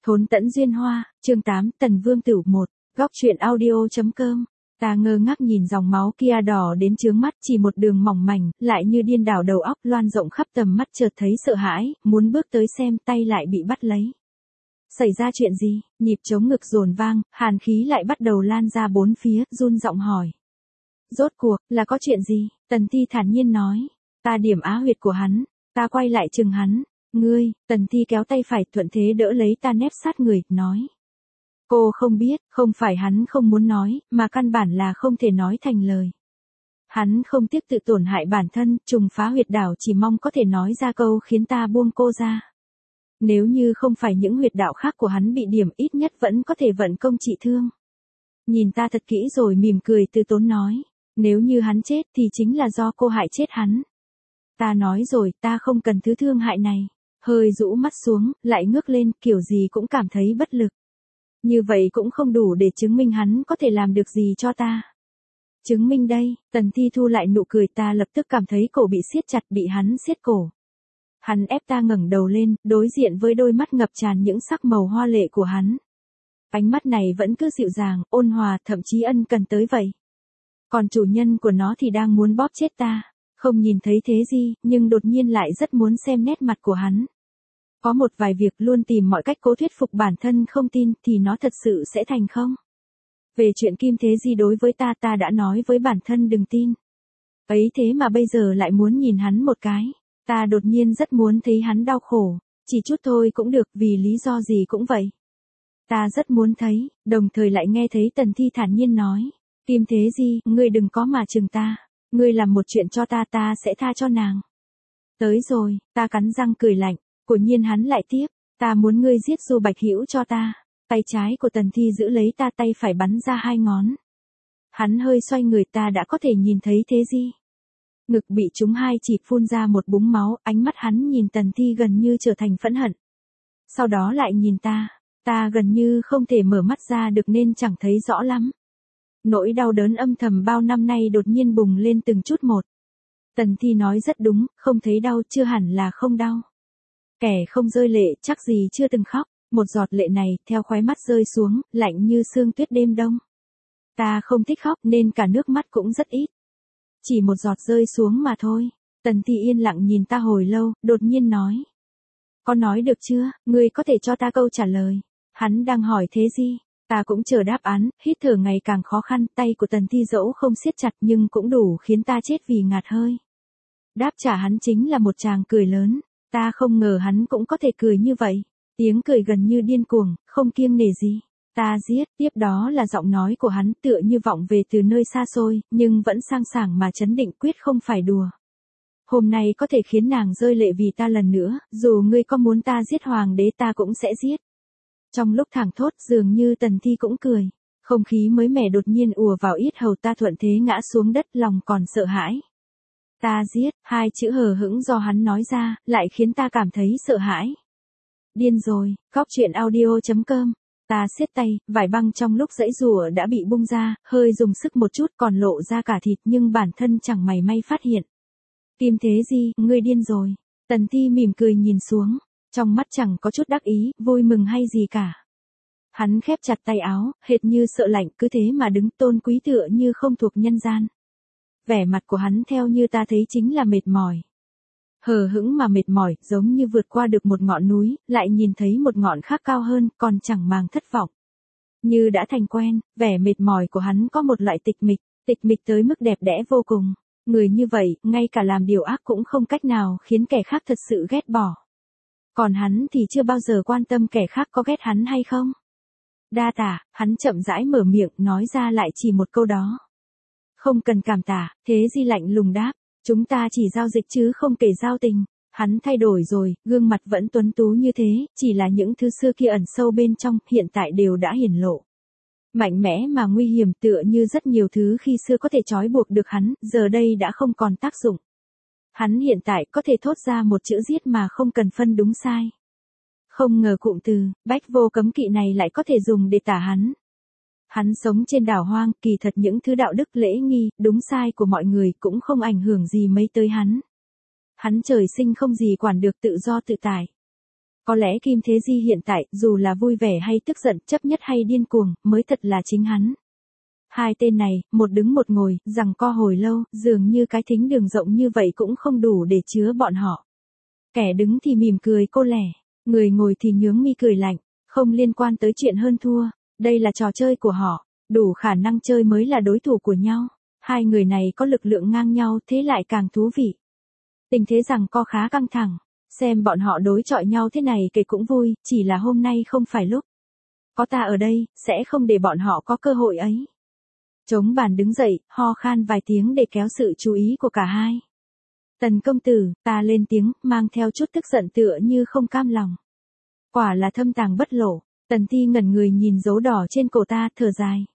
Thốn tẫn duyên hoa, chương 8, Tần Vương Tử 1, góc truyện audio.com. Ta ngơ ngác nhìn dòng máu kia đỏ đến chướng mắt, chỉ một đường mỏng mảnh, lại như điên đảo đầu óc loan rộng khắp tầm mắt, chợt thấy sợ hãi, muốn bước tới xem, tay lại bị bắt lấy. Xảy ra chuyện gì? Nhịp chống ngực dồn vang, hàn khí lại bắt đầu lan ra bốn phía, run giọng hỏi. Rốt cuộc, là có chuyện gì? Tần Thi thản nhiên nói. Ta điểm á huyệt của hắn. Ta quay lại chừng hắn. Ngươi, Tần Thi kéo tay phải thuận thế đỡ lấy ta nép sát người, nói. Cô không biết, không phải hắn không muốn nói, mà căn bản là không thể nói thành lời. Hắn không tiếc tự tổn hại bản thân, trùng phá huyệt đạo, chỉ mong có thể nói ra câu khiến ta buông cô ra. Nếu như không phải những huyệt đạo khác của hắn bị điểm, ít nhất vẫn có thể vận công trị thương. Nhìn ta thật kỹ rồi mỉm cười từ tốn nói. Nếu như hắn chết thì chính là do cô hại chết hắn. Ta nói rồi, ta không cần thứ thương hại này. Hơi rũ mắt xuống, lại ngước lên, kiểu gì cũng cảm thấy bất lực. Như vậy cũng không đủ để chứng minh hắn có thể làm được gì cho ta. Chứng minh đây, Tần Thi thu lại nụ cười, ta lập tức cảm thấy cổ bị siết chặt, bị hắn siết cổ. Hắn ép ta ngẩng đầu lên, đối diện với đôi mắt ngập tràn những sắc màu hoa lệ của hắn. Ánh mắt này vẫn cứ dịu dàng, ôn hòa, thậm chí ân cần tới vậy. Còn chủ nhân của nó thì đang muốn bóp chết ta. Không nhìn thấy thế gì, nhưng đột nhiên lại rất muốn xem nét mặt của hắn. Có một vài việc luôn tìm mọi cách cố thuyết phục bản thân không tin thì nó thật sự sẽ thành không? Về chuyện Kim Thế Di đối với ta, ta đã nói với bản thân đừng tin. Ấy thế mà bây giờ lại muốn nhìn hắn một cái. Ta đột nhiên rất muốn thấy hắn đau khổ. Chỉ chút thôi cũng được, vì lý do gì cũng vậy. Ta rất muốn thấy, đồng thời lại nghe thấy Tần Thi thản nhiên nói. Kim Thế Di, ngươi đừng có mà chừng ta. Ngươi làm một chuyện cho ta, ta sẽ tha cho nàng. Tới rồi, ta cắn răng cười lạnh. Quả nhiên hắn lại tiếp. Ta muốn ngươi giết Du Bạch Hữu cho ta. Tay trái của Tần Thi giữ lấy ta, tay phải bắn ra hai ngón. Hắn hơi xoay người, ta đã có thể nhìn thấy Thế Di. Ngực bị trúng hai chỉ, phun ra một búng máu, ánh mắt hắn nhìn Tần Thi gần như trở thành phẫn hận. Sau đó lại nhìn ta. Ta gần như không thể mở mắt ra được nên chẳng thấy rõ lắm. Nỗi đau đớn âm thầm bao năm nay đột nhiên bùng lên từng chút một. Tần Thi nói rất đúng, không thấy đau chưa hẳn là không đau. Kẻ không rơi lệ chắc gì chưa từng khóc. Một giọt lệ này theo khóe mắt rơi xuống, lạnh như sương tuyết đêm đông. Ta không thích khóc nên cả nước mắt cũng rất ít. Chỉ một giọt rơi xuống mà thôi. Tần Thi yên lặng nhìn ta hồi lâu, đột nhiên nói. Có nói được chưa, ngươi có thể cho ta câu trả lời. Hắn đang hỏi Thế Di. Ta cũng chờ đáp án, hít thở ngày càng khó khăn, tay của Tần Thi dẫu không siết chặt nhưng cũng đủ khiến ta chết vì ngạt hơi. Đáp trả hắn chính là một tràng cười lớn. Ta không ngờ hắn cũng có thể cười như vậy. Tiếng cười gần như điên cuồng, không kiêng nể gì. Ta giết, tiếp đó là giọng nói của hắn tựa như vọng về từ nơi xa xôi, nhưng vẫn sang sảng mà chấn định, quyết không phải đùa. Hôm nay có thể khiến nàng rơi lệ vì ta lần nữa, dù ngươi có muốn ta giết hoàng đế ta cũng sẽ giết. Trong lúc thảng thốt dường như Tần Thi cũng cười. Không khí mới mẻ đột nhiên ùa vào yết hầu ta, thuận thế ngã xuống đất, lòng còn sợ hãi. Ta giết, hai chữ hờ hững do hắn nói ra, lại khiến ta cảm thấy sợ hãi. Điên rồi, góc truyện audio.com. Ta siết tay, vải băng trong lúc giãy giụa đã bị bung ra, hơi dùng sức một chút còn lộ ra cả thịt nhưng bản thân chẳng mảy may phát hiện. Kim Thế Di, ngươi điên rồi. Tần Thi mỉm cười nhìn xuống. Trong mắt chẳng có chút đắc ý, vui mừng hay gì cả. Hắn khép chặt tay áo, hệt như sợ lạnh, cứ thế mà đứng tôn quý tựa như không thuộc nhân gian. Vẻ mặt của hắn theo như ta thấy chính là mệt mỏi. Hờ hững mà mệt mỏi, giống như vượt qua được một ngọn núi, lại nhìn thấy một ngọn khác cao hơn, còn chẳng màng thất vọng. Như đã thành quen, vẻ mệt mỏi của hắn có một loại tịch mịch tới mức đẹp đẽ vô cùng. Người như vậy, ngay cả làm điều ác cũng không cách nào khiến kẻ khác thật sự ghét bỏ. Còn hắn thì chưa bao giờ quan tâm kẻ khác có ghét hắn hay không. Đa tạ, hắn chậm rãi mở miệng, nói ra lại chỉ một câu đó. Không cần cảm tạ, Thế Di lạnh lùng đáp. Chúng ta chỉ giao dịch chứ không kể giao tình. Hắn thay đổi rồi, gương mặt vẫn tuấn tú như thế, chỉ là những thứ xưa kia ẩn sâu bên trong, hiện tại đều đã hiển lộ. Mạnh mẽ mà nguy hiểm, tựa như rất nhiều thứ khi xưa có thể trói buộc được hắn, giờ đây đã không còn tác dụng. Hắn hiện tại có thể thốt ra một chữ giết mà không cần phân đúng sai. Không ngờ cụm từ, bách vô cấm kỵ này lại có thể dùng để tả hắn. Hắn sống trên đảo hoang, kỳ thật những thứ đạo đức lễ nghi, đúng sai của mọi người cũng không ảnh hưởng gì mấy tới hắn. Hắn trời sinh không gì quản được, tự do tự tại. Có lẽ Kim Thế Di hiện tại, dù là vui vẻ hay tức giận, chấp nhất hay điên cuồng, mới thật là chính hắn. Hai tên này, một đứng một ngồi, giằng co hồi lâu, dường như cái thính đường rộng như vậy cũng không đủ để chứa bọn họ. Kẻ đứng thì mỉm cười cô lẻ, người ngồi thì nhướng mi cười lạnh, không liên quan tới chuyện hơn thua, đây là trò chơi của họ, đủ khả năng chơi mới là đối thủ của nhau. Hai người này có lực lượng ngang nhau thế lại càng thú vị. Tình thế giằng co khá căng thẳng, xem bọn họ đối chọi nhau thế này kể cũng vui, chỉ là hôm nay không phải lúc. Có ta ở đây, sẽ không để bọn họ có cơ hội ấy. Trống bàn đứng dậy, ho khan vài tiếng để kéo sự chú ý của cả hai. Tần công tử, ta lên tiếng, mang theo chút tức giận tựa như không cam lòng. Quả là thâm tàng bất lộ, Tần Thi ngẩn người nhìn dấu đỏ trên cổ ta, thở dài.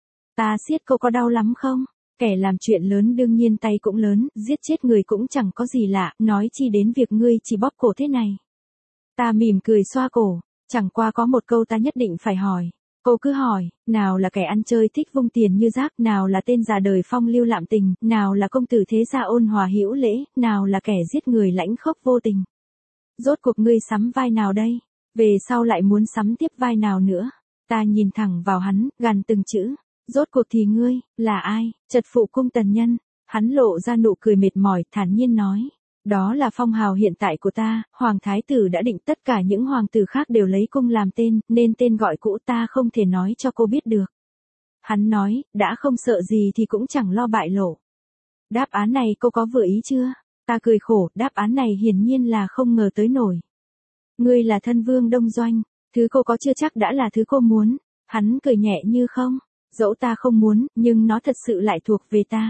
Ta siết cô có đau lắm không? Kẻ làm chuyện lớn đương nhiên tay cũng lớn, giết chết người cũng chẳng có gì lạ, nói chi đến việc ngươi chỉ bóp cổ thế này. Ta mỉm cười xoa cổ, chẳng qua có một câu ta nhất định phải hỏi. Cô cứ hỏi, nào là kẻ ăn chơi thích vung tiền như rác, nào là tên già đời phong lưu lạm tình, nào là công tử thế gia ôn hòa hữu lễ, nào là kẻ giết người lãnh khốc vô tình. Rốt cuộc ngươi sắm vai nào đây? Về sau lại muốn sắm tiếp vai nào nữa? Ta nhìn thẳng vào hắn, gằn từng chữ. Rốt cuộc thì ngươi, là ai? Trật phụ cung Tần Nhân. Hắn lộ ra nụ cười mệt mỏi, thản nhiên nói. Đó là phong hào hiện tại của ta, Hoàng Thái Tử đã định tất cả những hoàng tử khác đều lấy cung làm tên, nên tên gọi cũ ta không thể nói cho cô biết được. Hắn nói, đã không sợ gì thì cũng chẳng lo bại lộ. Đáp án này cô có vừa ý chưa? Ta cười khổ, đáp án này hiển nhiên là không ngờ tới nổi. Ngươi là thân vương Đông Doanh, thứ cô có chưa chắc đã là thứ cô muốn. Hắn cười nhẹ như không. Dẫu ta không muốn, nhưng nó thật sự lại thuộc về ta.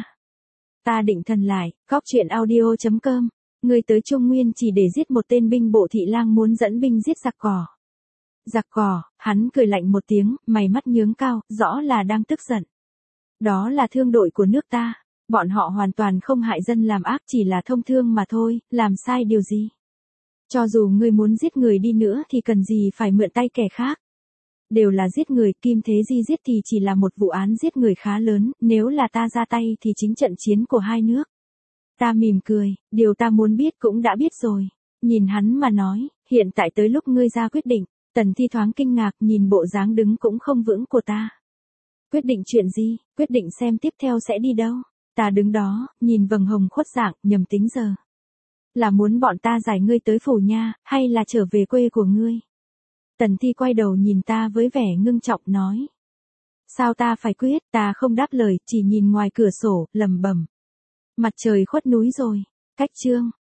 Ta định thần lại, góc chuyện audio.com. Ngươi tới Trung Nguyên chỉ để giết một tên binh bộ thị lang muốn dẫn binh giết giặc cỏ. Giặc cỏ, hắn cười lạnh một tiếng, mày mắt nhướng cao, rõ là đang tức giận. Đó là thương đội của nước ta. Bọn họ hoàn toàn không hại dân làm ác, chỉ là thông thương mà thôi, làm sai điều gì. Cho dù ngươi muốn giết người đi nữa thì cần gì phải mượn tay kẻ khác. Đều là giết người, Kim Thế Di giết thì chỉ là một vụ án giết người khá lớn, nếu là ta ra tay thì chính trận chiến của hai nước. Ta mỉm cười, điều ta muốn biết cũng đã biết rồi. Nhìn hắn mà nói, hiện tại tới lúc ngươi ra quyết định. Tần Thi thoáng kinh ngạc nhìn bộ dáng đứng cũng không vững của ta. Quyết định chuyện gì? Quyết định xem tiếp theo sẽ đi đâu. Ta đứng đó, nhìn vầng hồng khuất dạng, nhầm tính giờ. Là muốn bọn ta giải ngươi tới phủ nha, hay là trở về quê của ngươi? Tần Thi quay đầu nhìn ta với vẻ ngưng trọng nói. Sao ta phải quyết? Ta không đáp lời, chỉ nhìn ngoài cửa sổ, lẩm bẩm. Mặt trời khuất núi rồi. Cách chương.